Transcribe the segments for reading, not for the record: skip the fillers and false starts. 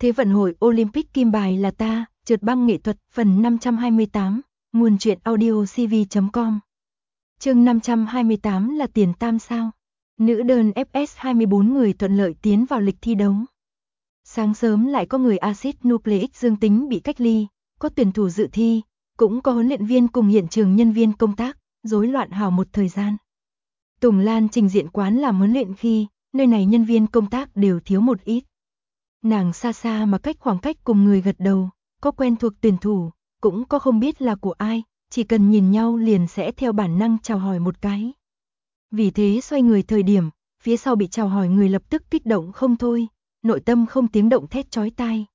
Thế vận hội Olympic kim bài là ta, trượt băng nghệ thuật, phần 528, nguồn truyện audio cv.com. Chương 528 là tiền tam sao. Nữ đơn FS 24 người thuận lợi tiến vào lịch thi đấu. Sáng sớm lại có người axit nucleic dương tính bị cách ly, có tuyển thủ dự thi, cũng có huấn luyện viên cùng hiện trường nhân viên công tác, rối loạn hào một thời gian. Tùng Lan trình diện quán làm huấn luyện khi, nơi này nhân viên công tác đều thiếu một ít. Nàng xa xa mà cách khoảng cách cùng người gật đầu, có quen thuộc tuyển thủ, cũng có không biết là của ai, chỉ cần nhìn nhau liền sẽ theo bản năng chào hỏi một cái. Vì thế xoay người thời điểm, phía sau bị chào hỏi người lập tức kích động không thôi, nội tâm không tiếng động thét chói tai.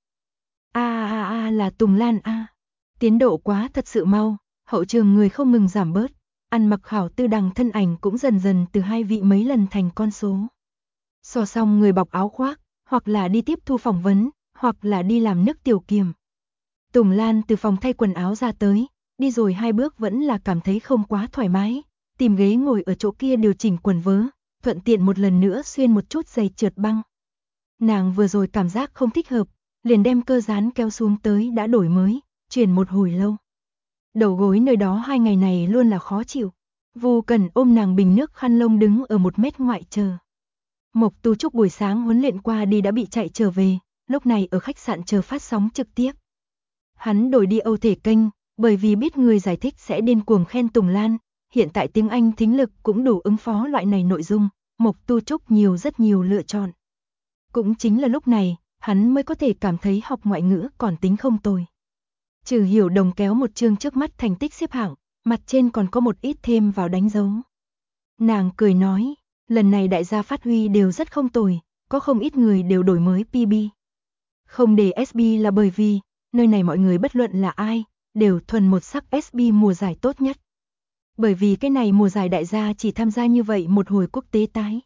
Là Tùng Lan a. Tiến độ quá thật sự mau, hậu trường người không ngừng giảm bớt, ăn mặc hảo tư đằng thân ảnh cũng dần dần từ hai vị mấy lần thành con số. So xong người bọc áo khoác, hoặc là đi tiếp thu phỏng vấn, hoặc là đi làm nước tiểu kiềm. Tùng Lan từ phòng thay quần áo ra tới, đi rồi 2 bước vẫn là cảm thấy không quá thoải mái, tìm ghế ngồi ở chỗ kia điều chỉnh quần vớ, thuận tiện một lần nữa xuyên một chút giày trượt băng. Nàng vừa rồi cảm giác không thích hợp, liền đem cơ dán kéo xuống tới đã đổi mới, chuyển một hồi lâu. Đầu gối nơi đó 2 ngày này luôn là khó chịu. Vu Cần ôm nàng bình nước khăn lông đứng ở 1 mét ngoại chờ. Mộc Tu Trúc buổi sáng huấn luyện qua đi đã bị chạy trở về, lúc này ở khách sạn chờ phát sóng trực tiếp. Hắn đổi đi Âu thể kênh, bởi vì biết người giải thích sẽ điên cuồng khen Tùng Lan, hiện tại tiếng Anh thính lực cũng đủ ứng phó loại này nội dung, Mộc Tu Trúc rất nhiều lựa chọn. Cũng chính là lúc này, hắn mới có thể cảm thấy học ngoại ngữ còn tính không tồi. Trừ Hiểu Đồng kéo một chương trước mắt thành tích xếp hạng, mặt trên còn có một ít thêm vào đánh dấu. Nàng cười nói, lần này đại gia phát huy đều rất không tồi, có không ít người đều đổi mới PB. Không để SB là bởi vì, nơi này mọi người bất luận là ai, đều thuần một sắc SB mùa giải tốt nhất. Bởi vì cái này mùa giải đại gia chỉ tham gia như vậy một hồi quốc tế tái.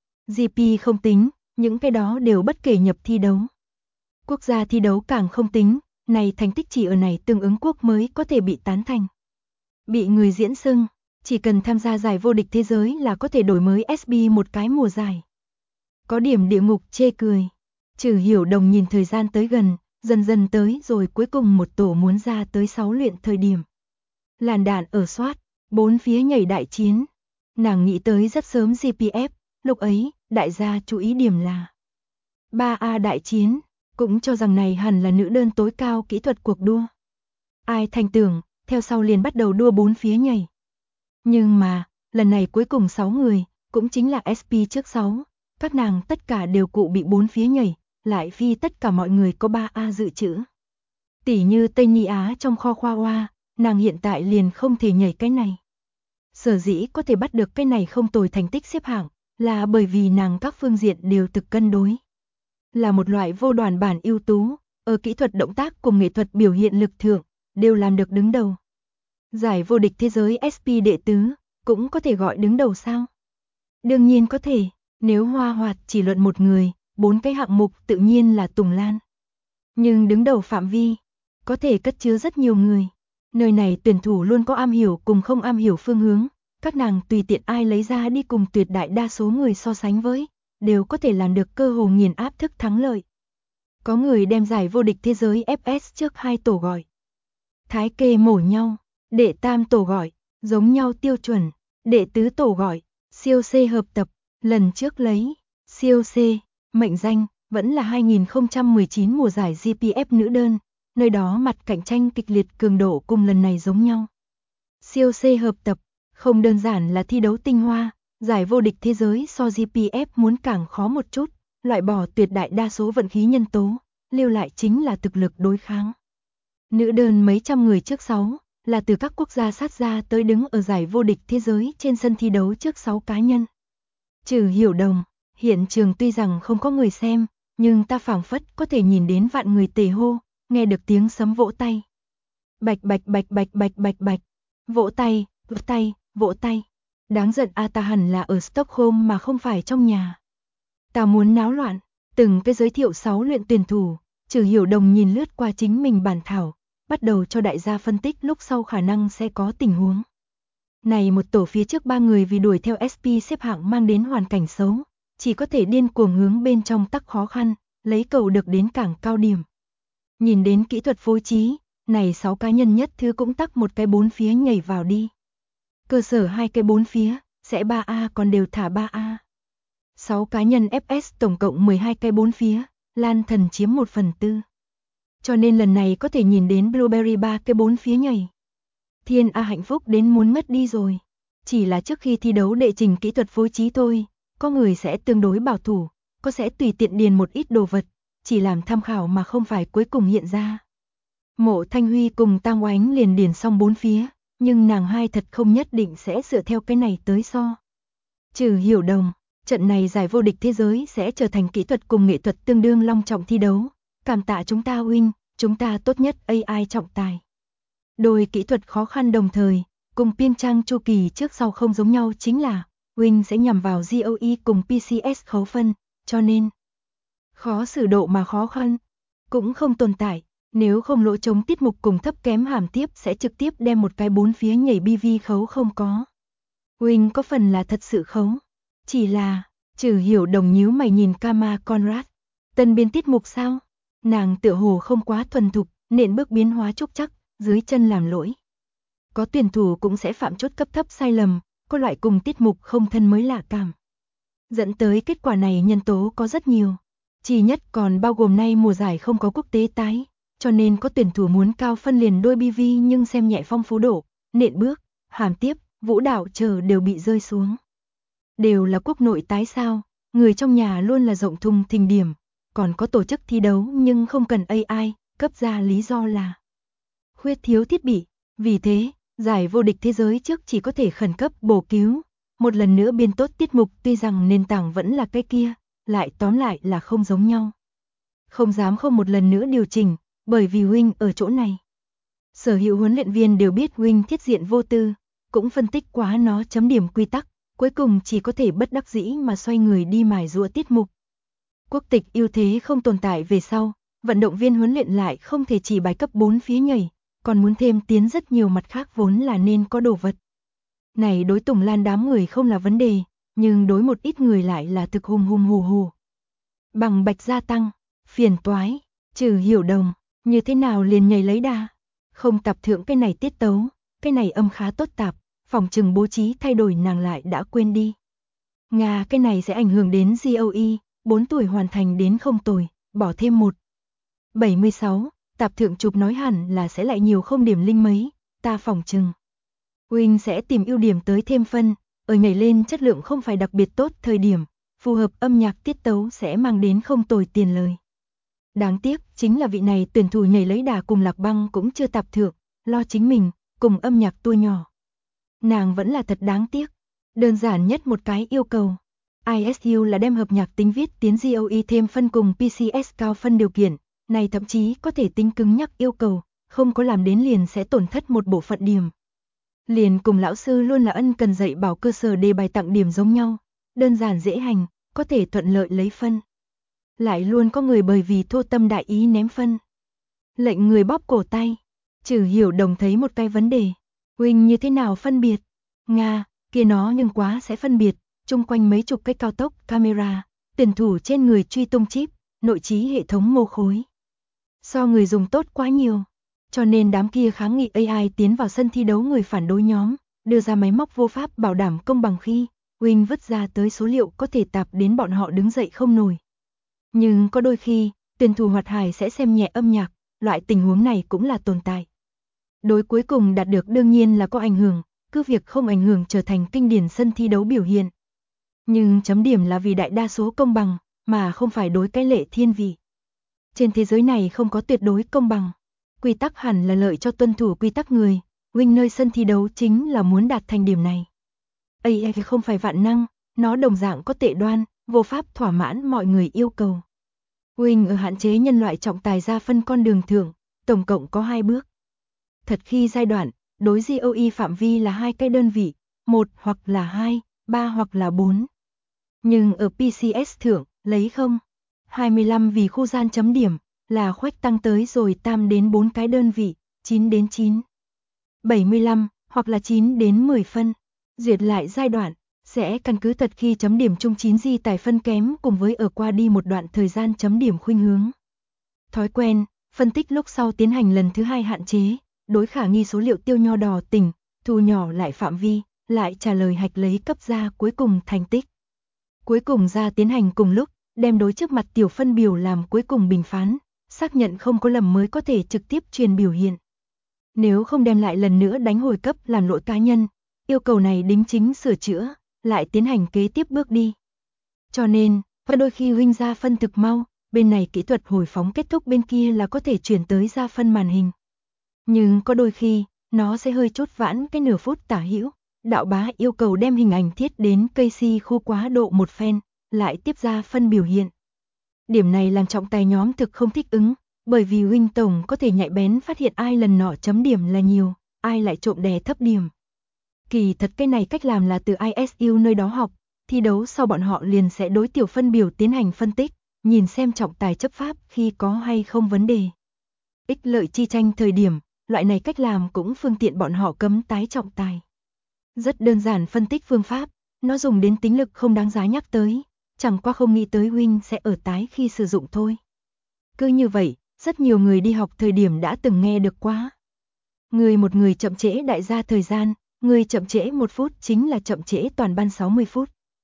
GP không tính, những cái đó đều bất kể nhập thi đấu. Quốc gia thi đấu càng không tính, này thành tích chỉ ở này tương ứng quốc mới có thể bị tán thành. Bị người diễn xưng, chỉ cần tham gia giải vô địch thế giới là có thể đổi mới SB một cái mùa giải. Có điểm địa ngục chê cười. Trừ Hiểu Đồng nhìn thời gian tới gần, dần dần tới rồi cuối cùng một tổ muốn ra tới 6 luyện thời điểm. Làn đạn ở soát, 4 phía nhảy đại chiến. Nàng nghĩ tới rất sớm GPF, lúc ấy, đại gia chú ý điểm là 3A đại chiến, cũng cho rằng này hẳn là nữ đơn tối cao kỹ thuật cuộc đua. Ai thành tưởng, theo sau liền bắt đầu đua 4 phía nhảy. Nhưng mà, lần này cuối cùng 6 người, cũng chính là SP trước 6, các nàng tất cả đều cụ bị 4 phía nhảy, lại phi tất cả mọi người có 3A dự trữ. Tỷ như Tây Nhi Á trong kho khoa hoa, nàng hiện tại liền không thể nhảy cái này. Sở dĩ có thể bắt được cái này không tồi thành tích xếp hạng, là bởi vì nàng các phương diện đều thực cân đối. Là một loại vô đoàn bản ưu tú, ở kỹ thuật động tác cùng nghệ thuật biểu hiện lực thượng, đều làm được đứng đầu. Giải vô địch thế giới SP đệ tứ, cũng có thể gọi đứng đầu sao? Đương nhiên có thể, nếu hoa hoạt chỉ luận một người, 4 cái hạng mục tự nhiên là Tùng Lan. Nhưng đứng đầu phạm vi, có thể cất chứa rất nhiều người. Nơi này tuyển thủ luôn có am hiểu cùng không am hiểu phương hướng, các nàng tùy tiện ai lấy ra đi cùng tuyệt đại đa số người so sánh với, đều có thể làm được cơ hồ nghiền áp thức thắng lợi. Có người đem giải vô địch thế giới FS trước 2 tổ gọi thái kê mổ nhau, đệ tam tổ gọi giống nhau tiêu chuẩn, đệ tứ tổ gọi siêu C hợp tập, lần trước lấy siêu C mệnh danh vẫn là 2019 mùa giải GPF nữ đơn, nơi đó mặt cạnh tranh kịch liệt cường độ cùng lần này giống nhau. Siêu C hợp tập không đơn giản là thi đấu tinh hoa, giải vô địch thế giới so GPF muốn càng khó một chút, loại bỏ tuyệt đại đa số vận khí nhân tố, lưu lại chính là thực lực đối kháng. Nữ đơn mấy trăm người trước 6, là từ các quốc gia sát ra tới đứng ở giải vô địch thế giới trên sân thi đấu trước 6 cá nhân. Trừ Hiểu Đồng, hiện trường tuy rằng không có người xem, nhưng ta phảng phất có thể nhìn đến vạn người tề hô, nghe được tiếng sấm vỗ tay. Bạch bạch bạch bạch bạch bạch bạch, vỗ tay, vỗ tay, vỗ tay. Đáng giận ta hẳn là ở Stockholm mà không phải trong nhà. Ta muốn náo loạn, từng cái giới thiệu 6 luyện tuyển thủ, Trừ Hiểu Đồng nhìn lướt qua chính mình bản thảo, bắt đầu cho đại gia phân tích lúc sau khả năng sẽ có tình huống. Này một tổ phía trước 3 người vì đuổi theo SP xếp hạng mang đến hoàn cảnh xấu, chỉ có thể điên cuồng hướng bên trong tắc khó khăn, lấy cầu được đến cảng cao điểm. Nhìn đến kỹ thuật phối trí, này 6 cá nhân nhất thứ cũng tắc một cái 4 phía nhảy vào đi. Cơ sở 2 cái 4 phía, sẽ 3A còn đều thả 3A. 6 cá nhân FS tổng cộng 12 cái 4 phía, Lan Thần chiếm 1/4. Cho nên lần này có thể nhìn đến Blueberry 3 cái 4 phía nhảy. Thiên A hạnh phúc đến muốn mất đi rồi. Chỉ là trước khi thi đấu đệ trình kỹ thuật phối trí thôi, có người sẽ tương đối bảo thủ, có sẽ tùy tiện điền một ít đồ vật, chỉ làm tham khảo mà không phải cuối cùng hiện ra. Mộ Thanh Huy cùng Tam Oánh liền điền xong 4 phía, nhưng nàng hai thật không nhất định sẽ dựa theo cái này tới so. Trừ Hiểu Đồng, trận này giải vô địch thế giới sẽ trở thành kỹ thuật cùng nghệ thuật tương đương long trọng thi đấu. Cảm tạ chúng ta huynh, chúng ta tốt nhất AI trọng tài. Đôi kỹ thuật khó khăn đồng thời, cùng Piên Trang chu kỳ trước sau không giống nhau chính là, huynh sẽ nhằm vào GOE cùng PCS khấu phân, cho nên khó xử độ mà khó khăn, cũng không tồn tại. Nếu không lỗ trống tiết mục cùng thấp kém hàm tiếp sẽ trực tiếp đem một cái 4 phía nhảy BV khấu không có. Huynh có phần là thật sự khấu. Chỉ là, Trừ Hiểu Đồng nhíu mày nhìn Kama Conrad. Tân biên tiết mục sao? Nàng tựa hồ không quá thuần thục, nện bước biến hóa trúc chắc, dưới chân làm lỗi. Có tuyển thủ cũng sẽ phạm chốt cấp thấp sai lầm, có loại cùng tiết mục không thân mới lạ cảm. Dẫn tới kết quả này nhân tố có rất nhiều. Chỉ nhất còn bao gồm nay mùa giải không có quốc tế tái, cho nên có tuyển thủ muốn cao phân liền đôi BV nhưng xem nhẹ phong phú độ, nện bước, hàm tiếp, vũ đạo chờ đều bị rơi xuống. Đều là quốc nội tái sao, người trong nhà luôn là rộng thùng thình điểm, còn có tổ chức thi đấu nhưng không cần AI, cấp ra lý do là khuyết thiếu thiết bị, vì thế, giải vô địch thế giới trước chỉ có thể khẩn cấp bổ cứu, một lần nữa biên tốt tiết mục tuy rằng nền tảng vẫn là cái kia, lại tóm lại là không giống nhau. Không dám không một lần nữa điều chỉnh, bởi vì huynh ở chỗ này. Sở hữu huấn luyện viên đều biết huynh thiết diện vô tư, cũng phân tích quá nó chấm điểm quy tắc, cuối cùng chỉ có thể bất đắc dĩ mà xoay người đi mài giũa tiết mục. Quốc tịch ưu thế không tồn tại về sau, vận động viên huấn luyện lại không thể chỉ bài cấp 4 phía nhảy, còn muốn thêm tiến rất nhiều mặt khác vốn là nên có đồ vật. Này đối Tùng Lan đám người không là vấn đề, nhưng đối một ít người lại là thực hùng hùng hù hù. Bằng bạch gia tăng, phiền toái, Trừ Hiểu Đồng, như thế nào liền nhảy lấy đà. Không tập thượng cái này tiết tấu, cái này âm khá tốt tạp, phòng trừng bố trí thay đổi nàng lại đã quên đi. Nga cái này sẽ ảnh hưởng đến GOE, 4 tuổi hoàn thành đến không tồi, bỏ thêm 1. 76, tạp thượng chụp nói hẳn là sẽ lại nhiều không điểm linh mấy, ta phòng trừng. Huynh sẽ tìm ưu điểm tới thêm phân, ở nhảy lên chất lượng không phải đặc biệt tốt thời điểm, phù hợp âm nhạc tiết tấu sẽ mang đến không tồi tiền lời. Đáng tiếc chính là vị này tuyển thủ nhảy lấy đà cùng Lạc Băng cũng chưa tạp thượng, lo chính mình, cùng âm nhạc tua nhỏ. Nàng vẫn là thật đáng tiếc. Đơn giản nhất một cái yêu cầu. ISU là đem hợp nhạc tính viết tiến GOE thêm phân cùng PCS cao phân điều kiện, này thậm chí có thể tính cứng nhắc yêu cầu, không có làm đến liền sẽ tổn thất một bộ phận điểm. Liền cùng lão sư luôn là ân cần dạy bảo cơ sở đề bài tặng điểm giống nhau, đơn giản dễ hành, có thể thuận lợi lấy phân. Lại luôn có người bởi vì thô tâm đại ý ném phân. Lệnh người bóp cổ tay. Trừ Hiểu Đồng thấy một cái vấn đề. Huynh như thế nào phân biệt? Nga, kia nó nhưng quá sẽ phân biệt, chung quanh mấy chục cái cao tốc, camera, tuyển thủ trên người truy tung chip, nội trí hệ thống mô khối. So người dùng tốt quá nhiều. Cho nên đám kia kháng nghị AI tiến vào sân thi đấu người phản đối nhóm, đưa ra máy móc vô pháp bảo đảm công bằng khi, huynh vứt ra tới số liệu có thể tạp đến bọn họ đứng dậy không nổi. Nhưng có đôi khi, tuyển thủ hoạt hài sẽ xem nhẹ âm nhạc, loại tình huống này cũng là tồn tại. Đối cuối cùng đạt được đương nhiên là có ảnh hưởng, cứ việc không ảnh hưởng trở thành kinh điển sân thi đấu biểu hiện. Nhưng chấm điểm là vì đại đa số công bằng, mà không phải đối cái lệ thiên vị. Trên thế giới này không có tuyệt đối công bằng. Quy tắc hẳn là lợi cho tuân thủ quy tắc người, huynh nơi sân thi đấu chính là muốn đạt thành điểm này. AI không phải vạn năng, nó đồng dạng có tệ đoan, vô pháp thỏa mãn mọi người yêu cầu. Huynh ở hạn chế nhân loại trọng tài ra phân con đường thưởng, tổng cộng có 2 bước. Thật khi giai đoạn, đối GOE phạm vi là 2 cái đơn vị, 1 hoặc là 2, 3 hoặc là 4. Nhưng ở PCS thưởng, lấy 0, 25 vì khu gian chấm điểm, là khoách tăng tới rồi tam đến 4 cái đơn vị, 9 đến 9, 75, hoặc là 9 đến 10 phân. Duyệt lại giai đoạn, sẽ căn cứ thật khi chấm điểm chung 9G tài phân kém cùng với ở qua đi một đoạn thời gian chấm điểm khuynh hướng. Thói quen, phân tích lúc sau tiến hành lần thứ 2 hạn chế, đối khả nghi số liệu tiêu nho đỏ tỉnh, thu nhỏ lại phạm vi, lại trả lời hạch lấy cấp ra cuối cùng thành tích. Cuối cùng ra tiến hành cùng lúc, đem đối trước mặt tiểu phân biểu làm cuối cùng bình phán, xác nhận không có lầm mới có thể trực tiếp truyền biểu hiện. Nếu không đem lại lần nữa đánh hồi cấp làm lỗi cá nhân, yêu cầu này đính chính sửa chữa, lại tiến hành kế tiếp bước đi. Cho nên, và đôi khi huynh ra phân thực mau, bên này kỹ thuật hồi phóng kết thúc bên kia là có thể chuyển tới ra phân màn hình. Nhưng có đôi khi, nó sẽ hơi chốt vãn cái nửa phút tả hữu, đạo bá yêu cầu đem hình ảnh thiết đến cây si khu quá độ một phen, lại tiếp ra phân biểu hiện. Điểm này làm trọng tài nhóm thực không thích ứng, bởi vì huynh tổng có thể nhạy bén phát hiện ai lần nọ chấm điểm là nhiều, ai lại trộm đè thấp điểm. Kỳ thật cái này cách làm là từ ISU nơi đó học, thi đấu sau bọn họ liền sẽ đối tiểu phân biểu tiến hành phân tích, nhìn xem trọng tài chấp pháp khi có hay không vấn đề. Ích lợi chi tranh thời điểm, loại này cách làm cũng phương tiện bọn họ cấm tái trọng tài. Rất đơn giản phân tích phương pháp, nó dùng đến tính lực không đáng giá nhắc tới, chẳng qua không nghĩ tới huynh sẽ ở tái khi sử dụng thôi. Cứ như vậy, rất nhiều người đi học thời điểm đã từng nghe được quá. Người một người chậm trễ đại gia thời gian, người chậm trễ 1 phút chính là chậm trễ toàn ban 60 phút.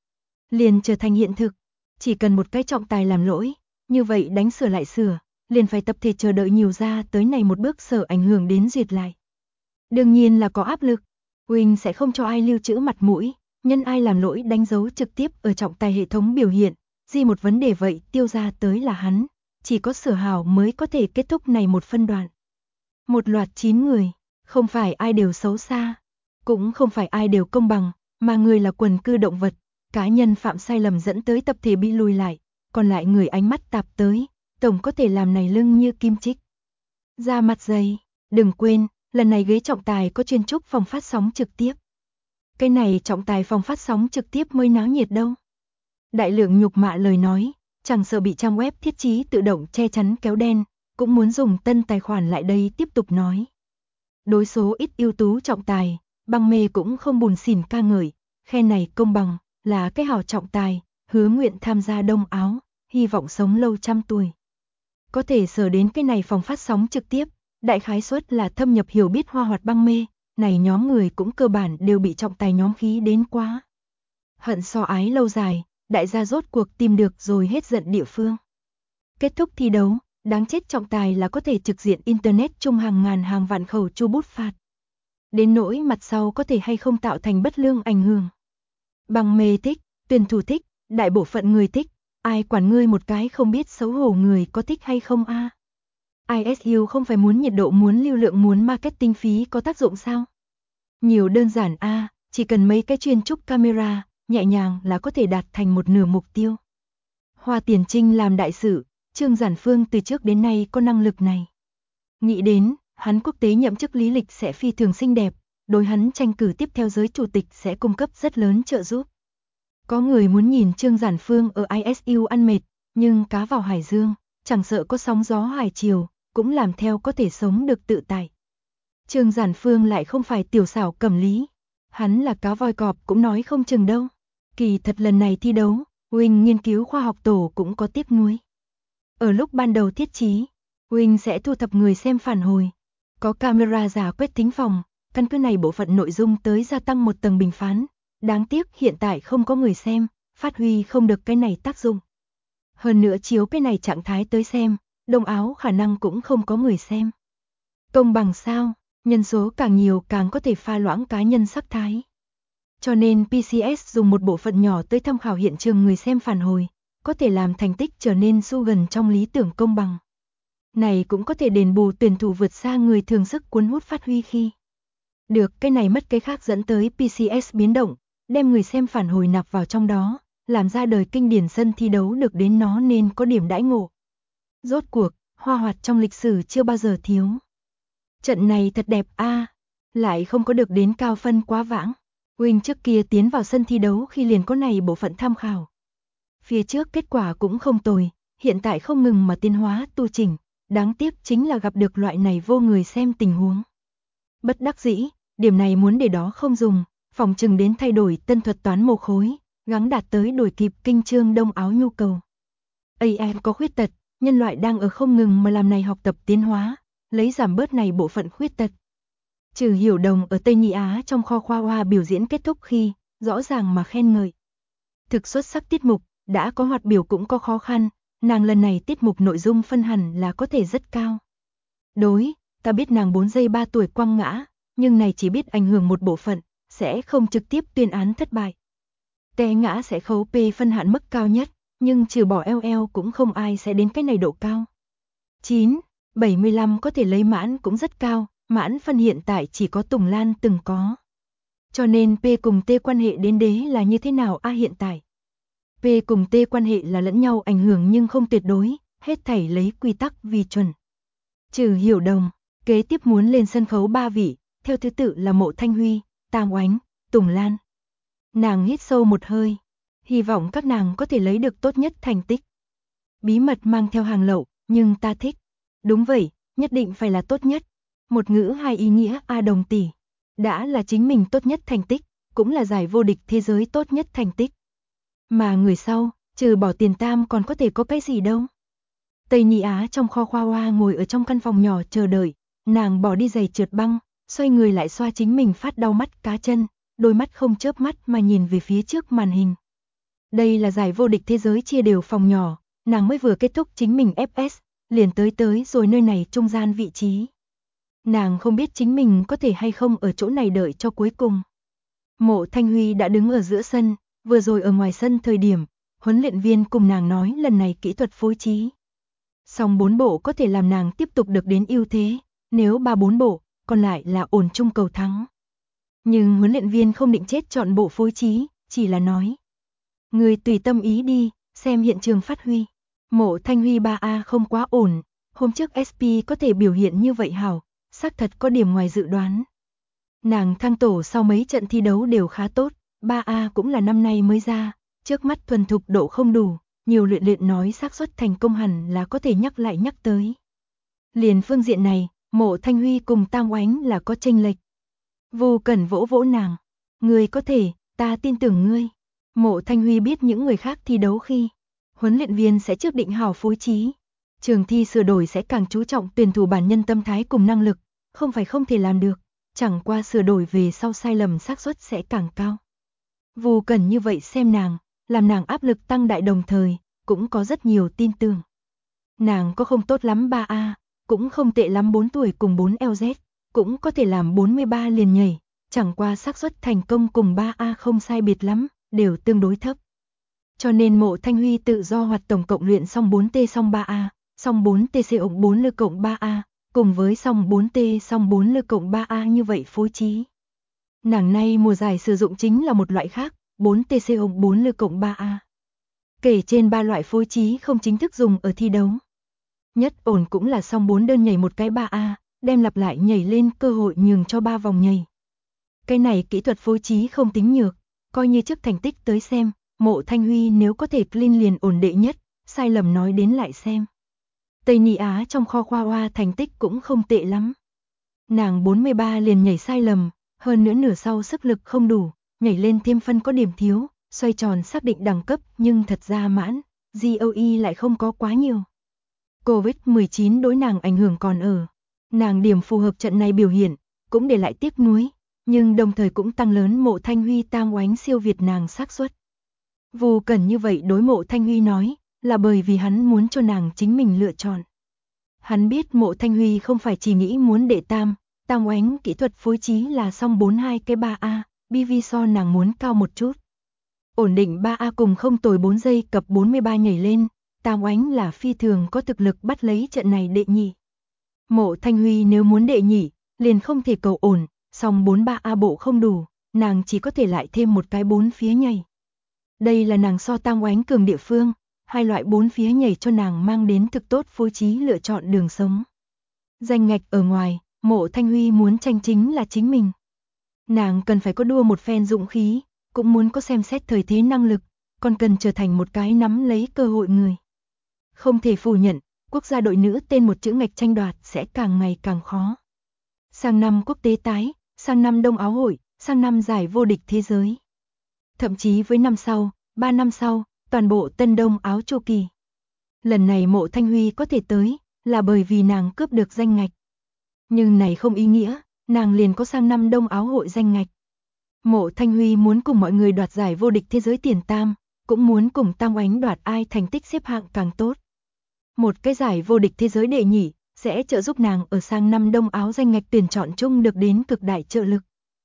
Liền trở thành hiện thực, chỉ cần một cái trọng tài làm lỗi, như vậy đánh sửa lại sửa, liền phải tập thể chờ đợi nhiều ra tới này một bước sợ ảnh hưởng đến duyệt lại. Đương nhiên là có áp lực, huynh sẽ không cho ai lưu trữ mặt mũi, nhân ai làm lỗi đánh dấu trực tiếp ở trọng tài hệ thống biểu hiện, gì một vấn đề vậy tiêu ra tới là hắn, chỉ có sửa hảo mới có thể kết thúc này một phân đoạn. Một loạt 9 người, không phải ai đều xấu xa, cũng không phải ai đều công bằng, mà người là quần cư động vật, cá nhân phạm sai lầm dẫn tới tập thể bị lùi lại, còn lại người ánh mắt tạp tới, tổng có thể làm này lưng như kim chích. Ra mặt dày, đừng quên, lần này ghế trọng tài có chuyên trúc phòng phát sóng trực tiếp. Cái này trọng tài phòng phát sóng trực tiếp mới náo nhiệt đâu. Đại lượng nhục mạ lời nói, chẳng sợ bị trang web thiết trí tự động che chắn kéo đen, cũng muốn dùng tân tài khoản lại đây tiếp tục nói. Đối số ít ưu tú trọng tài, Băng Mê cũng không buồn xỉn ca ngợi, khen này công bằng, là cái hảo trọng tài, hứa nguyện tham gia đông áo, hy vọng sống lâu trăm tuổi. Có thể sở đến cái này phòng phát sóng trực tiếp, đại khái suất là thâm nhập hiểu biết Hoa Hoạt Băng Mê, này nhóm người cũng cơ bản đều bị trọng tài nhóm khí đến quá. Hận so ái lâu dài, đại gia rốt cuộc tìm được rồi hết giận địa phương. Kết thúc thi đấu, đáng chết trọng tài là có thể trực diện internet chung hàng ngàn hàng vạn khẩu chu bút phạt. Đến nỗi mặt sau có thể hay không tạo thành bất lương ảnh hưởng. Băng Mê thích, tuyển thủ thích, đại bộ phận người thích, ai quản ngươi một cái không biết xấu hổ người có thích hay không a? ISU không phải muốn nhiệt độ muốn lưu lượng muốn marketing phí có tác dụng sao? Nhiều đơn giản a, chỉ cần mấy cái chuyên trúc camera, nhẹ nhàng là có thể đạt thành một nửa mục tiêu. Hoa Tiền Trinh làm đại sự, Trương Giản Phương từ trước đến nay có năng lực này. Nghĩ đến, hắn quốc tế nhậm chức lý lịch sẽ phi thường xinh đẹp, đối hắn tranh cử tiếp theo giới chủ tịch sẽ cung cấp rất lớn trợ giúp. Có người muốn nhìn Trương Giản Phương ở ISU ăn mệt, nhưng cá vào hải dương, chẳng sợ có sóng gió hải chiều, cũng làm theo có thể sống được tự tại. Trương Giản Phương lại không phải tiểu xảo Cẩm Lý, hắn là cá voi cọp cũng nói không chừng đâu. Kỳ thật lần này thi đấu, huynh nghiên cứu khoa học tổ cũng có tiếc nuối. Ở lúc ban đầu thiết trí, huynh sẽ thu thập người xem phản hồi, có camera giả quét thính phòng, căn cứ này bộ phận nội dung tới gia tăng một tầng bình phán. Đáng tiếc hiện tại không có người xem, phát huy không được cái này tác dụng. Hơn nữa chiếu cái này trạng thái tới xem, đông áo khả năng cũng không có người xem. Công bằng sao, nhân số càng nhiều càng có thể pha loãng cá nhân sắc thái. Cho nên PCS dùng một bộ phận nhỏ tới tham khảo hiện trường người xem phản hồi, có thể làm thành tích trở nên xu gần trong lý tưởng công bằng. Này cũng có thể đền bù tuyển thủ vượt xa người thường sức cuốn hút phát huy khi. Được cái này mất cái khác dẫn tới PCS biến động, đem người xem phản hồi nạp vào trong đó, làm ra đời kinh điển sân thi đấu được đến nó nên có điểm đãi ngộ. Rốt cuộc, Hoa Hoạt trong lịch sử chưa bao giờ thiếu. Trận này thật đẹp a, lại không có được đến cao phân quá vãng. Huynh trước kia tiến vào sân thi đấu khi liền có này bộ phận tham khảo. Phía trước kết quả cũng không tồi, hiện tại không ngừng mà tiến hóa tu chỉnh, đáng tiếc chính là gặp được loại này vô người xem tình huống. Bất đắc dĩ, điểm này muốn để đó không dùng, phòng trừng đến thay đổi tân thuật toán mồ khối, gắng đạt tới đuổi kịp kinh chương đông áo nhu cầu. AM có khuyết tật, nhân loại đang ở không ngừng mà làm này học tập tiến hóa, lấy giảm bớt này bộ phận khuyết tật. Trừ Hiểu Đồng ở Tây Nhị Á trong kho khoa hoa biểu diễn kết thúc khi, rõ ràng mà khen ngợi. Thực xuất sắc tiết mục, đã có hoạt biểu cũng có khó khăn, nàng lần này tiết mục nội dung phân hẳn là có thể rất cao. Đối, ta biết nàng 4 giây 3 tuổi quăng ngã, nhưng này chỉ biết ảnh hưởng một bộ phận, sẽ không trực tiếp tuyên án thất bại. Té ngã sẽ khấu P phân hạn mức cao nhất, nhưng trừ bỏ LL cũng không ai sẽ đến cái này độ cao. 9, 75 có thể lấy mãn cũng rất cao, mãn phân hiện tại chỉ có Tùng Lan từng có. Cho nên P cùng T quan hệ đến đế là như thế nào hiện tại? P cùng T quan hệ là lẫn nhau ảnh hưởng nhưng không tuyệt đối, hết thảy lấy quy tắc vì chuẩn. Trừ Hiểu Đồng, kế tiếp muốn lên sân khấu 3 vị, theo thứ tự là Mộ Thanh Huy, Tam Oánh, Tùng Lan. Nàng hít sâu một hơi, hy vọng các nàng có thể lấy được tốt nhất thành tích. Bí mật mang theo hàng lậu, nhưng ta thích. Đúng vậy, nhất định phải là tốt nhất. Một ngữ hai ý nghĩa Đồng tỷ. Đã là chính mình tốt nhất thành tích, cũng là giải vô địch thế giới tốt nhất thành tích. Mà người sau, trừ bỏ Tiền Tam còn có thể có cái gì đâu. Tây Nhị Á trong kho khoa hoa ngồi ở trong căn phòng nhỏ chờ đợi, nàng bỏ đi giày trượt băng, xoay người lại xoa chính mình phát đau mắt cá chân, đôi mắt không chớp mắt mà nhìn về phía trước màn hình. Đây là giải vô địch thế giới chia đều phòng nhỏ, nàng mới vừa kết thúc chính mình FS, liền tới rồi nơi này trung gian vị trí. Nàng không biết chính mình có thể hay không ở chỗ này đợi cho cuối cùng. Mộ Thanh Huy đã đứng ở giữa sân, vừa rồi ở ngoài sân thời điểm, huấn luyện viên cùng nàng nói lần này kỹ thuật phối trí. Song 4 bộ có thể làm nàng tiếp tục được đến ưu thế, nếu 3-4 bộ, còn lại là ổn chung cầu thắng. Nhưng huấn luyện viên không định chết chọn bộ phối trí, chỉ là nói. Người tùy tâm ý đi, xem hiện trường phát huy. Mộ Thanh Huy 3A không quá ổn, hôm trước SP có thể biểu hiện như vậy hảo, xác thật có điểm ngoài dự đoán. Nàng thăng tổ sau mấy trận thi đấu đều khá tốt, 3A cũng là năm nay mới ra, trước mắt thuần thục độ không đủ, nhiều luyện nói xác suất thành công hẳn là có thể nhắc lại nhắc tới. Liền phương diện này, Mộ Thanh Huy cùng Tam Oánh là có chênh lệch. Vô Cẩn vỗ vỗ nàng, ngươi có thể, ta tin tưởng ngươi. Mộ Thanh Huy biết những người khác thi đấu khi, huấn luyện viên sẽ trước định hảo phối trí. Trường thi sửa đổi sẽ càng chú trọng tuyển thủ bản nhân tâm thái cùng năng lực, không phải không thể làm được, chẳng qua sửa đổi về sau sai lầm xác suất sẽ càng cao. Vô Cẩn như vậy xem nàng, làm nàng áp lực tăng đại đồng thời, cũng có rất nhiều tin tưởng. Nàng có không tốt lắm 3A, cũng không tệ lắm 4 tuổi cùng 4 LZ, cũng có thể làm 43 liền nhảy, chẳng qua xác suất thành công cùng 3A không sai biệt lắm, đều tương đối thấp. Cho nên Mộ Thanh Huy tự do hoạt tổng cộng luyện xong 4T xong 3A, xong 4TC ổng 4 lư cộng 3A, cùng với xong 4T xong 4 lư cộng 3A như vậy phối trí. Nàng nay mùa giải sử dụng chính là một loại khác, 4TC ổng 4 lư cộng 3A. Kể trên 3 loại phối trí không chính thức dùng ở thi đấu. Nhất ổn cũng là xong 4 đơn nhảy một cái 3A, đem lặp lại nhảy lên cơ hội nhường cho 3 vòng nhảy. Cái này kỹ thuật phối trí không tính nhược, coi như trước thành tích tới xem, Mộ Thanh Huy nếu có thể clean liền ổn đệ nhất, sai lầm nói đến lại xem. Tây Nhị Á trong kho khoa hoa thành tích cũng không tệ lắm. Nàng 43 liền nhảy sai lầm, hơn nữa nửa sau sức lực không đủ, nhảy lên thêm phân có điểm thiếu, xoay tròn xác định đẳng cấp nhưng thật ra mãn, GOE lại không có quá nhiều. Covid-19 đối nàng ảnh hưởng còn ở. Nàng điểm phù hợp trận này biểu hiện, cũng để lại tiếc nuối, nhưng đồng thời cũng tăng lớn Mộ Thanh Huy Tam Oánh siêu việt nàng xác suất. Vô Cẩn như vậy đối Mộ Thanh Huy nói, là bởi vì hắn muốn cho nàng chính mình lựa chọn. Hắn biết Mộ Thanh Huy không phải chỉ nghĩ muốn đệ tam, Tam Oánh kỹ thuật phối trí là xong 42 cái 3A, BV so nàng muốn cao một chút. Ổn định 3A cùng không tồi 4 giây cập 43 nhảy lên, Tam Oánh là phi thường có thực lực bắt lấy trận này đệ nhị. Mộ Thanh Huy nếu muốn đệ nhị, liền không thể cầu ổn, song 43A bộ không đủ, nàng chỉ có thể lại thêm một cái 4 phía nhảy. Đây là nàng so Tam Oánh cường địa phương, hai loại 4 phía nhảy cho nàng mang đến thực tốt phối trí lựa chọn đường sống. Danh ngạch ở ngoài, Mộ Thanh Huy muốn tranh chính là chính mình. Nàng cần phải có đua một phen dũng khí, cũng muốn có xem xét thời thế năng lực, còn cần trở thành một cái nắm lấy cơ hội người. Không thể phủ nhận, quốc gia đội nữ tên một chữ ngạch tranh đoạt sẽ càng ngày càng khó. Sang năm quốc tế tái, sang năm Đông Áo hội, sang năm giải vô địch thế giới. Thậm chí với năm sau, 3 năm sau, toàn bộ Tân Đông áo chu kỳ. Lần này Mộ Thanh Huy có thể tới, là bởi vì nàng cướp được danh ngạch. Nhưng này không ý nghĩa, nàng liền có sang năm Đông áo hội danh ngạch. Mộ Thanh Huy muốn cùng mọi người đoạt giải vô địch thế giới tiền tam, cũng muốn cùng Tam Oánh đoạt ai thành tích xếp hạng càng tốt. Một cái giải vô địch thế giới đệ nhị, sẽ trợ giúp nàng ở sang năm Đông áo danh ngạch tuyển chọn chung được đến cực đại trợ lực.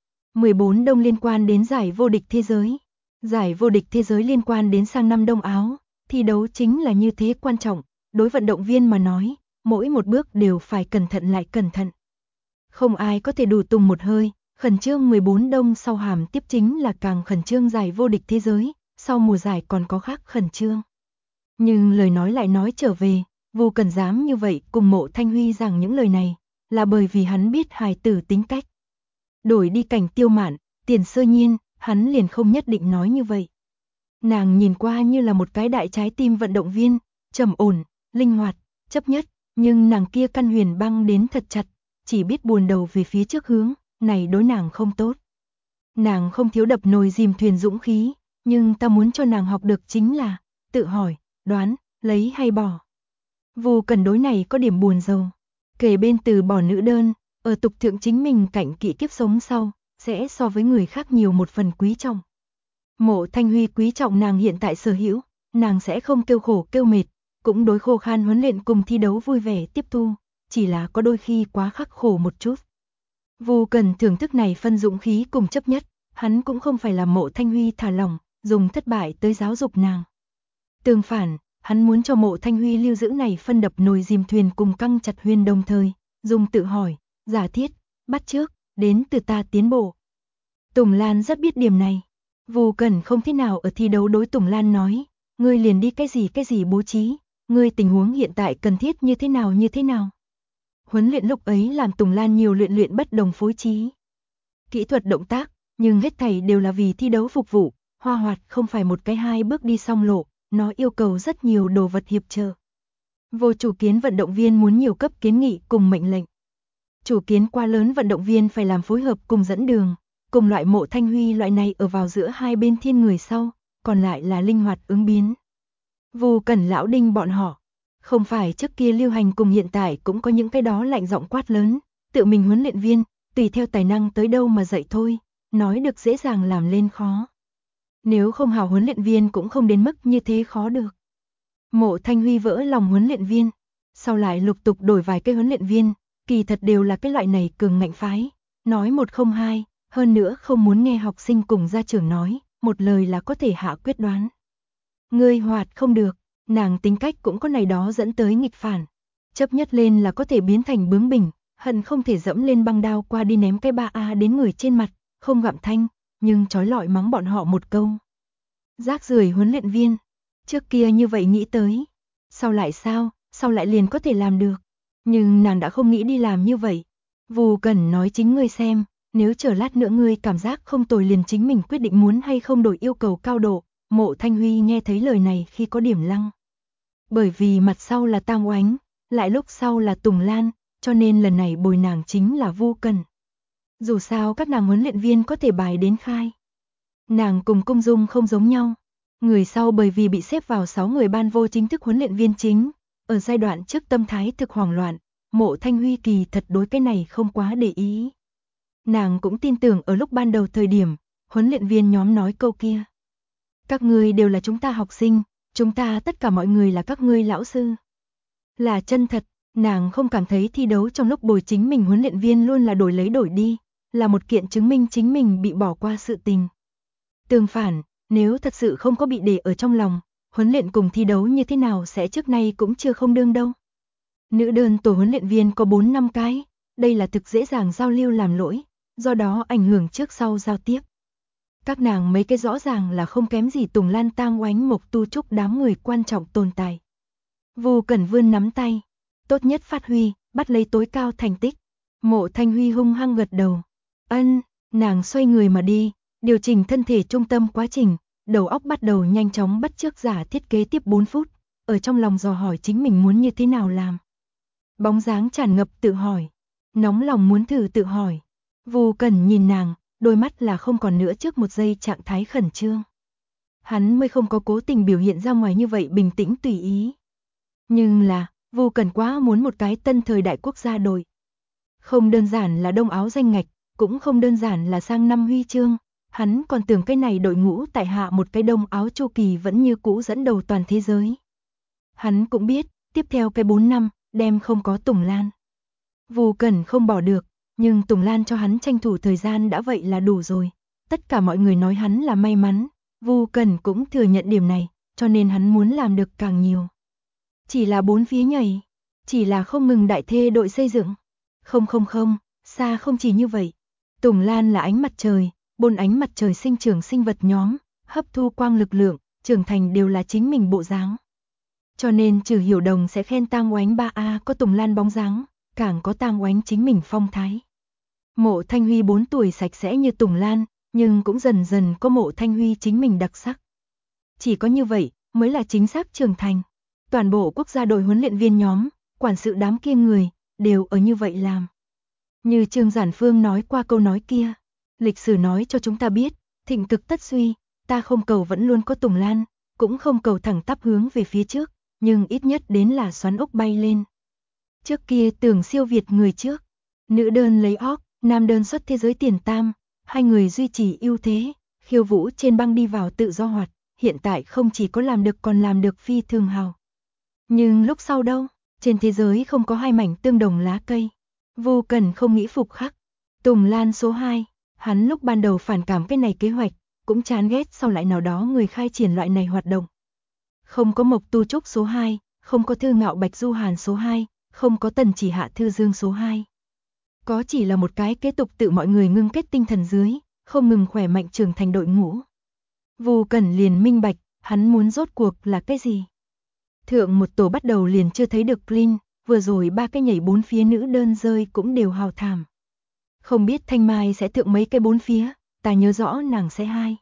14 Đông liên quan đến giải vô địch thế giới. Giải vô địch thế giới liên quan đến sang năm Đông áo, thi đấu chính là như thế quan trọng, đối vận động viên mà nói, mỗi một bước đều phải cẩn thận lại cẩn thận. Không ai có thể đủ tùng một hơi, khẩn trương 14 Đông sau hàm tiếp chính là càng khẩn trương giải vô địch thế giới, sau mùa giải còn có khác khẩn trương. Nhưng lời nói lại nói trở về, Vu Cần dám như vậy cùng Mộ Thanh Huy rằng những lời này, là bởi vì hắn biết hài tử tính cách. Đổi đi cảnh Tiêu Mạn, Tiền Sơ Nhiên, hắn liền không nhất định nói như vậy. Nàng nhìn qua như là một cái đại trái tim vận động viên, trầm ổn, linh hoạt, chấp nhất, nhưng nàng kia căn huyền băng đến thật chặt, chỉ biết buồn đầu về phía trước hướng, này đối nàng không tốt. Nàng không thiếu đập nồi dìm thuyền dũng khí, nhưng ta muốn cho nàng học được chính là tự hỏi, đoán, lấy hay bỏ. Vu Cần đối này có điểm buồn rầu. Kể bên từ bỏ nữ đơn, ở tục thượng chính mình cảnh kỵ kiếp sống sau, sẽ so với người khác nhiều một phần quý trọng. Mộ Thanh Huy quý trọng nàng hiện tại sở hữu, nàng sẽ không kêu khổ kêu mệt, cũng đối khô khan huấn luyện cùng thi đấu vui vẻ tiếp thu, chỉ là có đôi khi quá khắc khổ một chút. Vu Cần thưởng thức này phân dũng khí cùng chấp nhất, hắn cũng không phải là Mộ Thanh Huy thả lỏng, dùng thất bại tới giáo dục nàng. Tương phản, hắn muốn cho Mộ Thanh Huy lưu giữ này phân đập nồi dìm thuyền cùng căng chặt huyền đồng thời, dùng tự hỏi, giả thiết, bắt chước, đến từ ta tiến bộ. Tùng Lan rất biết điểm này. Vu Cần không thế nào ở thi đấu đối Tùng Lan nói, ngươi liền đi cái gì bố trí, ngươi tình huống hiện tại cần thiết như thế nào. Huấn luyện lúc ấy làm Tùng Lan nhiều luyện bất đồng phối trí. Kỹ thuật động tác, nhưng hết thảy đều là vì thi đấu phục vụ, Hoa Hoạt không phải một cái hai bước đi xong lộ, nó yêu cầu rất nhiều đồ vật hiệp trợ. Vô chủ kiến vận động viên muốn nhiều cấp kiến nghị cùng mệnh lệnh. Chủ kiến quá lớn vận động viên phải làm phối hợp cùng dẫn đường, cùng loại Mộ Thanh Huy loại này ở vào giữa hai bên thiên người sau, còn lại là linh hoạt ứng biến. Vu Cần lão đinh bọn họ, không phải trước kia lưu hành cùng hiện tại cũng có những cái đó lạnh giọng quát lớn, tự mình huấn luyện viên, tùy theo tài năng tới đâu mà dạy thôi, nói được dễ dàng làm lên khó. Nếu không hảo huấn luyện viên cũng không đến mức như thế khó được. Mộ Thanh Huy vỡ lòng huấn luyện viên, sau lại lục tục đổi vài cái huấn luyện viên, kỳ thật đều là cái loại này cường ngạnh phái, nói một không hai, hơn nữa không muốn nghe học sinh cùng gia trưởng nói, một lời là có thể hạ quyết đoán. Ngươi Hoạt không được, nàng tính cách cũng có này đó dẫn tới nghịch phản, chấp nhất lên là có thể biến thành bướng bỉnh, hận không thể dẫm lên băng đao qua đi ném cái 3A đến người trên mặt, không gặm thanh, nhưng trói lọi mắng bọn họ một câu. Rác rưởi huấn luyện viên, trước kia như vậy nghĩ tới, sau lại liền có thể làm được, nhưng nàng đã không nghĩ đi làm như vậy. Vu Cần nói chính ngươi xem, nếu chờ lát nữa ngươi cảm giác không tồi liền chính mình quyết định muốn hay không đổi yêu cầu cao độ. Mộ Thanh Huy nghe thấy lời này khi có điểm lăng. Bởi vì mặt sau là Tam Oánh, lại lúc sau là Tùng Lan, cho nên lần này bồi nàng chính là Vu Cần. Dù sao các nàng huấn luyện viên có thể bài đến khai. Nàng cùng Cung Dung không giống nhau. Người sau bởi vì bị xếp vào 6 người ban vô chính thức huấn luyện viên chính, ở giai đoạn trước tâm thái thực hoảng loạn, Mộ Thanh Huy kỳ thật đối cái này không quá để ý. Nàng cũng tin tưởng ở lúc ban đầu thời điểm, huấn luyện viên nhóm nói câu kia. Các ngươi đều là chúng ta học sinh, chúng ta tất cả mọi người là các ngươi lão sư. Là chân thật, nàng không cảm thấy thi đấu trong lúc bồi chính mình huấn luyện viên luôn là đổi lấy đổi đi, là một kiện chứng minh chính mình bị bỏ qua sự tình. Tương phản, nếu thật sự không có bị để ở trong lòng, huấn luyện cùng thi đấu như thế nào sẽ trước nay cũng chưa không đương đâu. Nữ đơn tổ huấn luyện viên có 4-5 cái, đây là thực dễ dàng giao lưu làm lỗi, do đó ảnh hưởng trước sau giao tiếp. Các nàng mấy cái rõ ràng là không kém gì Tùng Lan Tang Oánh Mộc Tu Trúc đám người quan trọng tồn tại. Vu Cần vươn nắm tay, tốt nhất phát huy, bắt lấy tối cao thành tích. Mộ Thanh Huy hung hăng gật đầu. Ân, nàng xoay người mà đi, điều chỉnh thân thể trung tâm quá trình, đầu óc bắt đầu nhanh chóng bắt chước giả thiết kế tiếp 4 phút, ở trong lòng dò hỏi chính mình muốn như thế nào làm. Bóng dáng tràn ngập tự hỏi, nóng lòng muốn thử tự hỏi. Vu Cần nhìn nàng, đôi mắt là không còn nữa trước một giây trạng thái khẩn trương. Hắn mới không có cố tình biểu hiện ra ngoài như vậy bình tĩnh tùy ý. Nhưng là, Vu Cẩn quá muốn một cái tân thời đại quốc gia đội. Không đơn giản là đông áo danh ngạch, cũng không đơn giản là sang năm huy chương, hắn còn tưởng cái này đội ngũ tại hạ một cái đông áo Chu Kỳ vẫn như cũ dẫn đầu toàn thế giới. Hắn cũng biết, tiếp theo cái 4 năm, đem không có Tùng Lan. Vu Cẩn không bỏ được, nhưng Tùng Lan cho hắn tranh thủ thời gian đã vậy là đủ rồi. Tất cả mọi người nói hắn là may mắn, Vu Cẩn cũng thừa nhận điểm này, cho nên hắn muốn làm được càng nhiều. Chỉ là 4 phía nhảy, chỉ là không ngừng đại thê đội xây dựng. Không, xa không chỉ như vậy. Tùng Lan là ánh mặt trời, 4 ánh mặt trời sinh trưởng sinh vật nhóm, hấp thu quang lực lượng, trưởng thành đều là chính mình bộ dáng. Cho nên Trừ Hiểu Đồng sẽ khen Tang Oánh 3A có Tùng Lan bóng dáng, càng có Tang Oánh chính mình phong thái. Mộ Thanh Huy 4 tuổi sạch sẽ như Tùng Lan, nhưng cũng dần dần có Mộ Thanh Huy chính mình đặc sắc. Chỉ có như vậy mới là chính xác trưởng thành. Toàn bộ quốc gia đội huấn luyện viên nhóm, quản sự đám kia người, đều ở như vậy làm. Như Trương Giản Phương nói qua câu nói kia, lịch sử nói cho chúng ta biết, thịnh cực tất suy, ta không cầu vẫn luôn có Tùng Lan, cũng không cầu thẳng tắp hướng về phía trước, nhưng ít nhất đến là xoắn ốc bay lên. Trước kia tưởng siêu việt người trước, nữ đơn lấy óc, nam đơn xuất thế giới tiền tam, hai người duy trì ưu thế, khiêu vũ trên băng đi vào tự do hoạt, hiện tại không chỉ có làm được còn làm được phi thường hào. Nhưng lúc sau đâu, trên thế giới không có hai mảnh tương đồng lá cây. Vu Cẩn không nghĩ phục khắc. Tùng Lan số 2, hắn lúc ban đầu phản cảm cái này kế hoạch, cũng chán ghét sau lại nào đó người khai triển loại này hoạt động. Không có Mộc Tu Trúc số 2, không có Thư Ngạo Bạch Du Hàn số 2, không có Tần Chỉ Hạ Thư Dương số 2. Có chỉ là một cái kế tục tự mọi người ngưng kết tinh thần dưới, không ngừng khỏe mạnh trưởng thành đội ngũ. Vu Cẩn liền minh bạch, hắn muốn rốt cuộc là cái gì? Thượng một tổ bắt đầu liền chưa thấy được clean, vừa rồi 3 cái nhảy 4 phía nữ đơn rơi cũng đều hào thảm. Không biết Thanh Mai sẽ thượng mấy cái 4 phía, ta nhớ rõ nàng sẽ 2.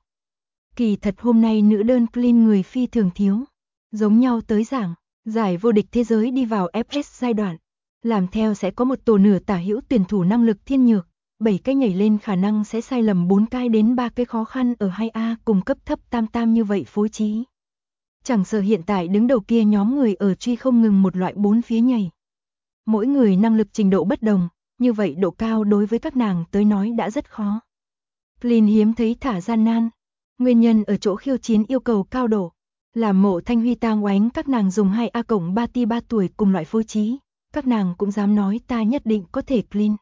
Kỳ thật hôm nay nữ đơn clean người phi thường thiếu. Giống nhau tới giảng, giải vô địch thế giới đi vào FS giai đoạn. Làm theo sẽ có một tổ nửa tả hữu tuyển thủ năng lực thiên nhược, 7 cái nhảy lên khả năng sẽ sai lầm 4 cái đến 3 cái khó khăn ở 2A cùng cấp thấp tam tam như vậy phối trí. Chẳng sợ hiện tại đứng đầu kia nhóm người ở truy không ngừng một loại 4 phía nhảy. Mỗi người năng lực trình độ bất đồng, như vậy độ cao đối với các nàng tới nói đã rất khó. Clean hiếm thấy thả gian nan. Nguyên nhân ở chỗ khiêu chiến yêu cầu cao độ. Làm Mộ Thanh Huy Tang Oánh các nàng dùng 2A cộng 3 ti 3 tuổi cùng loại phối trí, các nàng cũng dám nói ta nhất định có thể clean.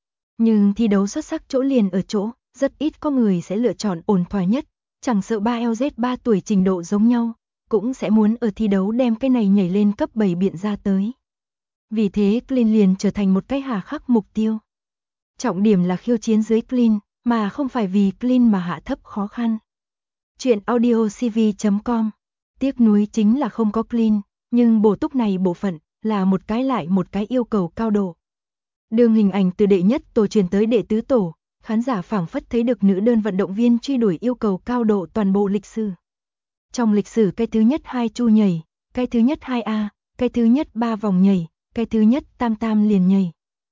Nhưng thi đấu xuất sắc chỗ liền ở chỗ, rất ít có người sẽ lựa chọn ổn thỏa nhất, chẳng sợ 3LZ 3 tuổi trình độ giống nhau, cũng sẽ muốn ở thi đấu đem cái này nhảy lên cấp 7 biện ra tới. Vì thế clean liền trở thành một cái hà khắc mục tiêu. Trọng điểm là khiêu chiến dưới clean, mà không phải vì clean mà hạ thấp khó khăn. Chuyện audiocv.com. Tiếc nuối chính là không có clean, nhưng bổ túc này bộ phận là một cái lại một cái yêu cầu cao độ. Đường hình ảnh từ đệ nhất tổ truyền tới đệ tứ tổ, khán giả phảng phất thấy được nữ đơn vận động viên truy đuổi yêu cầu cao độ toàn bộ lịch sử. Trong lịch sử cái thứ nhất 2 chu nhảy, cái thứ nhất 2A, cái thứ nhất 3 vòng nhảy, cái thứ nhất tam tam liền nhảy.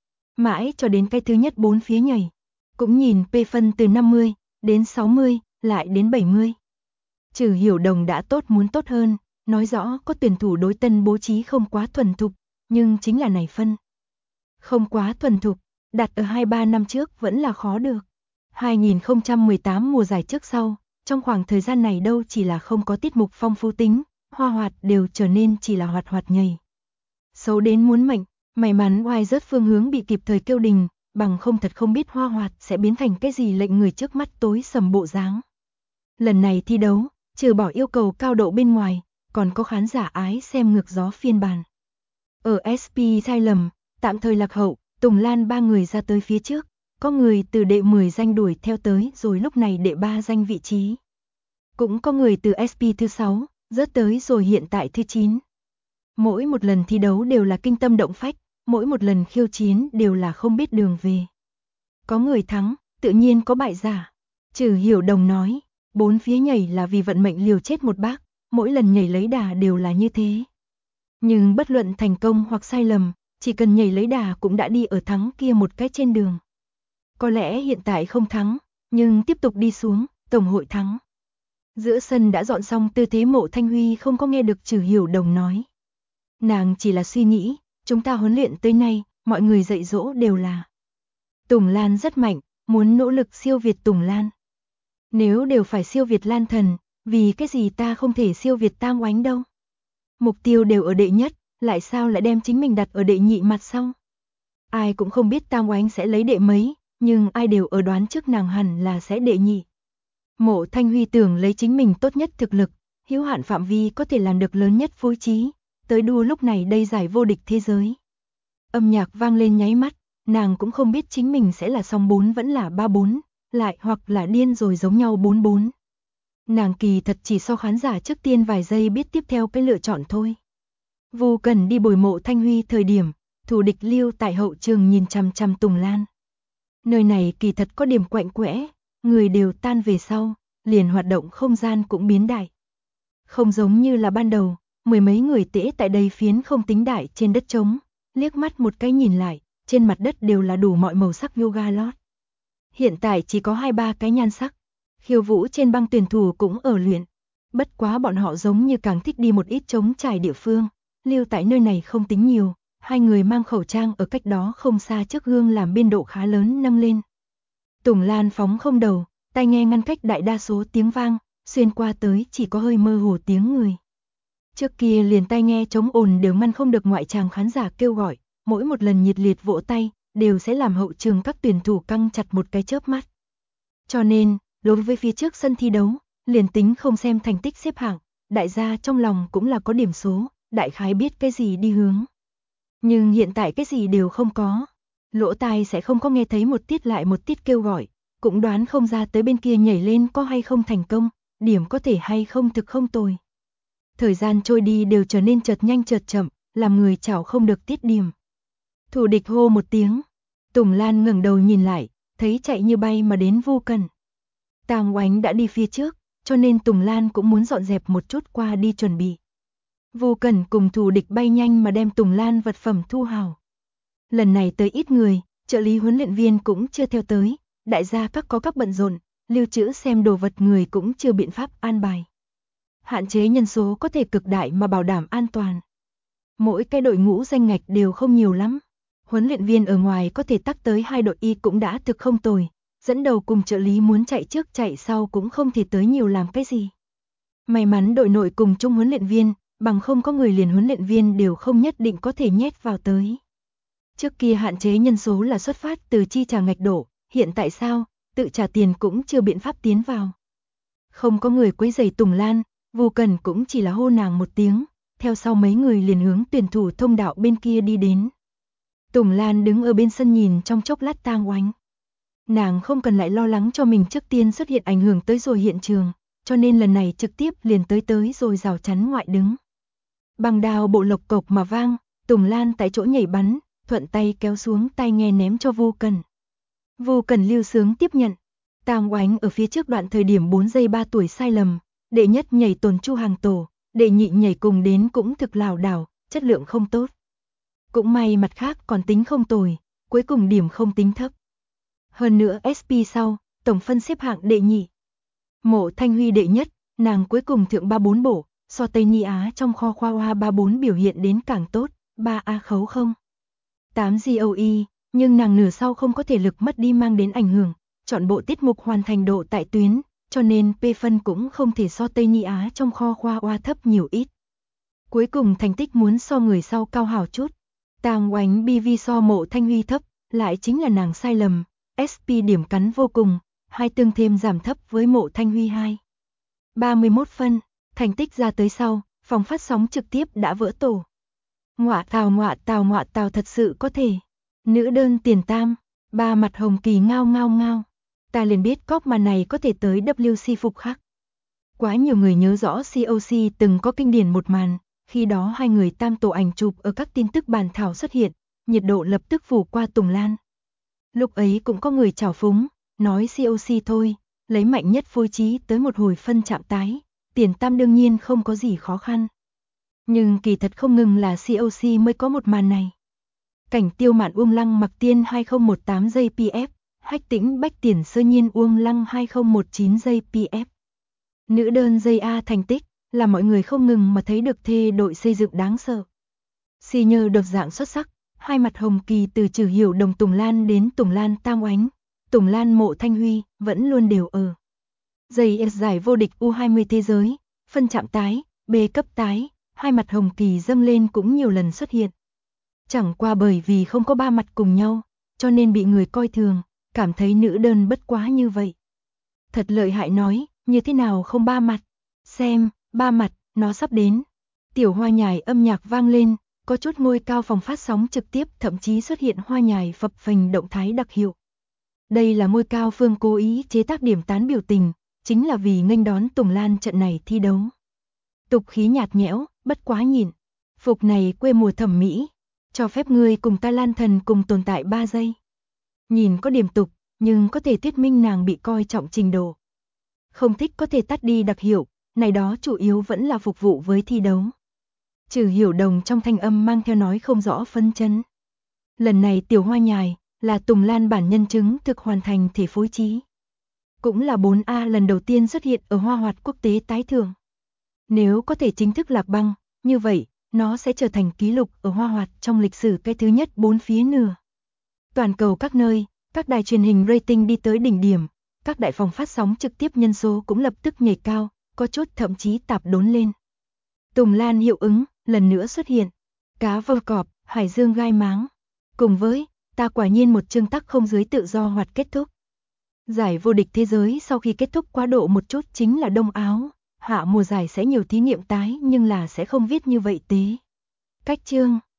Mãi cho đến cái thứ nhất 4 phía nhảy. Cũng nhìn P phân từ 50 đến 60, lại đến 70. Trừ Hiểu Đồng đã tốt muốn tốt hơn, nói rõ có tuyển thủ đối tân bố trí không quá thuần thục, nhưng chính là này phân. Không quá thuần thục, đặt ở 2-3 năm trước vẫn là khó được. 2018 mùa giải trước sau, trong khoảng thời gian này đâu chỉ là không có tiết mục phong phú tính, hoa hoạt đều trở nên chỉ là hoạt hoạt nhảy. Xấu đến muốn mệnh, may mắn oai rớt phương hướng bị kịp thời kêu đình, bằng không thật không biết hoa hoạt sẽ biến thành cái gì lệnh người trước mắt tối sầm bộ dáng. Lần này thi đấu, trừ bỏ yêu cầu cao độ bên ngoài, còn có khán giả ái xem ngược gió phiên bản. Ở SP sai lầm, tạm thời lạc hậu, Tùng Lan 3 người ra tới phía trước, có người từ đệ 10 danh đuổi theo tới rồi lúc này đệ 3 danh vị trí. Cũng có người từ SP thứ 6, rớt tới rồi hiện tại thứ 9. Mỗi một lần thi đấu đều là kinh tâm động phách, mỗi một lần khiêu chiến đều là không biết đường về. Có người thắng, tự nhiên có bại giả. Trừ Hiểu Đồng nói, 4 phía nhảy là vì vận mệnh liều chết một bác, mỗi lần nhảy lấy đà đều là như thế. Nhưng bất luận thành công hoặc sai lầm, chỉ cần nhảy lấy đà cũng đã đi ở thắng kia một cái trên đường. Có lẽ hiện tại không thắng, nhưng tiếp tục đi xuống, tổng hội thắng. Giữa sân đã dọn xong tư thế Mộ Thanh Huy không có nghe được Trừ Hiểu Đồng nói. Nàng chỉ là suy nghĩ, chúng ta huấn luyện tới nay, mọi người dạy dỗ đều là Tùng Lan rất mạnh, muốn nỗ lực siêu việt Tùng Lan. Nếu đều phải siêu việt Lan Thần, vì cái gì ta không thể siêu việt Tam Oánh đâu? Mục tiêu đều ở đệ nhất, lại sao lại đem chính mình đặt ở đệ nhị mặt sau? Ai cũng không biết Tam Oánh sẽ lấy đệ mấy, nhưng ai đều ở đoán trước nàng hẳn là sẽ đệ nhị. Mộ Thanh Huy tưởng lấy chính mình tốt nhất thực lực, hữu hạn phạm vi có thể làm được lớn nhất phối trí, tới đua lúc này đây giải vô địch thế giới. Âm nhạc vang lên nháy mắt, nàng cũng không biết chính mình sẽ là song 4 vẫn là 3-4, lại hoặc là điên rồi giống nhau 4-4. Nàng kỳ thật chỉ so khán giả trước tiên vài giây biết tiếp theo cái lựa chọn thôi. Vu Cần đi bồi Mộ Thanh Huy thời điểm, thủ địch Lưu tại hậu trường nhìn chằm chằm Tùng Lan. Nơi này kỳ thật có điểm quạnh quẽ, người đều tan về sau, liền hoạt động không gian cũng biến đại. Không giống như là ban đầu, mười mấy người tễ tại đây phiến không tính đại trên đất trống, liếc mắt một cái nhìn lại, trên mặt đất đều là đủ mọi màu sắc yoga lót. Hiện tại chỉ có 2-3 cái nhan sắc, khiêu vũ trên băng tuyển thủ cũng ở luyện. Bất quá bọn họ giống như càng thích đi một ít trống trải địa phương, lưu tại nơi này không tính nhiều, hai người mang khẩu trang ở cách đó không xa trước gương làm biên độ khá lớn nâng lên. Tùng Lan phóng không đầu, tai nghe ngăn cách đại đa số tiếng vang, xuyên qua tới chỉ có hơi mơ hồ tiếng người. Trước kia liền tai nghe chống ồn đều ngăn không được ngoại tràng khán giả kêu gọi, mỗi một lần nhiệt liệt vỗ tay, đều sẽ làm hậu trường các tuyển thủ căng chặt một cái chớp mắt. Cho nên, đối với phía trước sân thi đấu, liền tính không xem thành tích xếp hạng, đại gia trong lòng cũng là có điểm số, đại khái biết cái gì đi hướng. Nhưng hiện tại cái gì đều không có, lỗ tai sẽ không có nghe thấy một tiết lại một tiết kêu gọi, cũng đoán không ra tới bên kia nhảy lên có hay không thành công, điểm có thể hay không thực không tồi. Thời gian trôi đi đều trở nên chợt nhanh chợt chậm, làm người chảo không được tiết điểm. Thủ địch hô một tiếng, Tùng Lan ngẩng đầu nhìn lại, thấy chạy như bay mà đến Vu Cần. Tam Oánh đã đi phía trước, cho nên Tùng Lan cũng muốn dọn dẹp một chút qua đi chuẩn bị. Vu Cần cùng thủ địch bay nhanh mà đem Tùng Lan vật phẩm thu hào. Lần này tới ít người, trợ lý huấn luyện viên cũng chưa theo tới, đại gia các có các bận rộn, lưu trữ xem đồ vật người cũng chưa biện pháp an bài. Hạn chế nhân số có thể cực đại mà bảo đảm an toàn. Mỗi cái đội ngũ danh ngạch đều không nhiều lắm. Huấn luyện viên ở ngoài có thể tắc tới 2 đội y cũng đã thực không tồi, dẫn đầu cùng trợ lý muốn chạy trước chạy sau cũng không thể tới nhiều làm cái gì. May mắn đội nội cùng chung huấn luyện viên, bằng không có người liền huấn luyện viên đều không nhất định có thể nhét vào tới. Trước kia hạn chế nhân số là xuất phát từ chi trả ngạch độ, hiện tại sao, tự trả tiền cũng chưa biện pháp tiến vào. Không có người quấy rầy Tùng Lan, Vu Cần cũng chỉ là hô nàng một tiếng, theo sau mấy người liền hướng tuyển thủ thông đạo bên kia đi đến. Tùng Lan đứng ở bên sân nhìn trong chốc lát Tam Oánh. Nàng không cần lại lo lắng cho mình trước tiên xuất hiện ảnh hưởng tới rồi hiện trường, cho nên lần này trực tiếp liền tới rồi rào chắn ngoại đứng. Bằng đao bộ lộc cộc mà vang, Tùng Lan tại chỗ nhảy bắn, thuận tay kéo xuống tai nghe ném cho Vu Cần. Vu Cần lưu sướng tiếp nhận. Tam Oánh ở phía trước đoạn thời điểm 4 giây 3 tuổi sai lầm, đệ nhất nhảy tồn chu hàng tổ, đệ nhị nhảy cùng đến cũng thực lảo đảo, chất lượng không tốt. Cũng may mặt khác còn tính không tồi, cuối cùng điểm không tính thấp. Hơn nữa SP sau, tổng phân xếp hạng đệ nhị. Mộ Thanh Huy đệ nhất, nàng cuối cùng thượng 3-4 bộ, so Tây Ni Á trong kho khoa hoa 3-4 biểu hiện đến càng tốt, 3A khấu không. 8 GOE, nhưng nàng nửa sau không có thể lực mất đi mang đến ảnh hưởng, chọn bộ tiết mục hoàn thành độ tại tuyến, cho nên P phân cũng không thể so Tây Ni Á trong kho khoa hoa thấp nhiều ít. Cuối cùng thành tích muốn so người sau cao hảo chút. Tam Oánh BV so Mộ Thanh Huy thấp, lại chính là nàng sai lầm, SP điểm cắn vô cùng, hai tương thêm giảm thấp với Mộ Thanh Huy 2. 31 phân, thành tích ra tới sau, phòng phát sóng trực tiếp đã vỡ tổ. Ngọa tào thật sự có thể. Nữ đơn tiền tam, ba mặt hồng kỳ ngao ngao ngao. Ta liền biết cóc mà này có thể tới WC phục khắc. Quá nhiều người nhớ rõ COC từng có kinh điển một màn, khi đó hai người tam tổ ảnh chụp ở các tin tức bàn thảo xuất hiện, nhiệt độ lập tức phủ qua Tùng Lan. Lúc ấy cũng có người trào phúng, nói COC thôi, lấy mạnh nhất phối trí tới một hồi phân chạm tái, tiền tam đương nhiên không có gì khó khăn. Nhưng kỳ thật không ngừng là COC mới có một màn này. Cảnh Tiêu Mạn Uông Lăng Mặc Tiên 2018 giây PF, Hách Tĩnh Bách Tiền Sơ Nhiên Uông Lăng 2019 giây PF. Nữ đơn giây A thành tích là mọi người không ngừng mà thấy được thê đội xây dựng đáng sợ. Xì nhờ độc dạng xuất sắc, hai mặt hồng kỳ từ Trừ Hiểu Đồng Tùng Lan đến Tùng Lan Tam Oánh, Tùng Lan Mộ Thanh Huy vẫn luôn đều ở. Giây giải vô địch U20 thế giới, phân chạm tái, B cấp tái, hai mặt hồng kỳ dâng lên cũng nhiều lần xuất hiện. Chẳng qua bởi vì không có ba mặt cùng nhau, cho nên bị người coi thường, cảm thấy nữ đơn bất quá như vậy. Thật lợi hại nói, như thế nào không ba mặt? Xem, ba mặt, nó sắp đến. Tiểu hoa nhài âm nhạc vang lên, có chút ngôi cao phòng phát sóng trực tiếp thậm chí xuất hiện hoa nhài phập phình động thái đặc hiệu. Đây là ngôi cao Phương cố ý chế tác điểm tán biểu tình, chính là vì nghênh đón Tùng Lan trận này thi đấu. Tục khí nhạt nhẽo, bất quá nhịn. Phục này quê mùa thẩm mỹ, cho phép ngươi cùng ta Lan thần cùng tồn tại 3 giây. Nhìn có điểm tục, nhưng có thể thuyết minh nàng bị coi trọng trình độ. Không thích có thể tắt đi đặc hiệu, này đó chủ yếu vẫn là phục vụ với thi đấu. Trừ Hiểu Đồng trong thanh âm mang theo nói không rõ phân chân. Lần này tiểu hoa nhài là Tùng Lan bản nhân chứng thực hoàn thành thể phối trí. Cũng là 4A lần đầu tiên xuất hiện ở Hoa Hoạt quốc tế tái thưởng. Nếu có thể chính thức lạc băng, như vậy, nó sẽ trở thành kỷ lục ở Hoa Hoạt trong lịch sử cái thứ nhất 4 phía nửa. Toàn cầu các nơi, các đài truyền hình rating đi tới đỉnh điểm, các đại phòng phát sóng trực tiếp nhân số cũng lập tức nhảy cao, có chút thậm chí tạp đốn lên. Tùng Lan hiệu ứng, lần nữa xuất hiện. Cá vơ cọp, hải dương gai máng. Cùng với, ta quả nhiên một chương tắc không dưới tự do hoạt kết thúc. Giải vô địch thế giới sau khi kết thúc quá độ một chút chính là đông áo. Hạ mùa giải sẽ nhiều thí nghiệm tái nhưng là sẽ không viết như vậy tế. Cách chương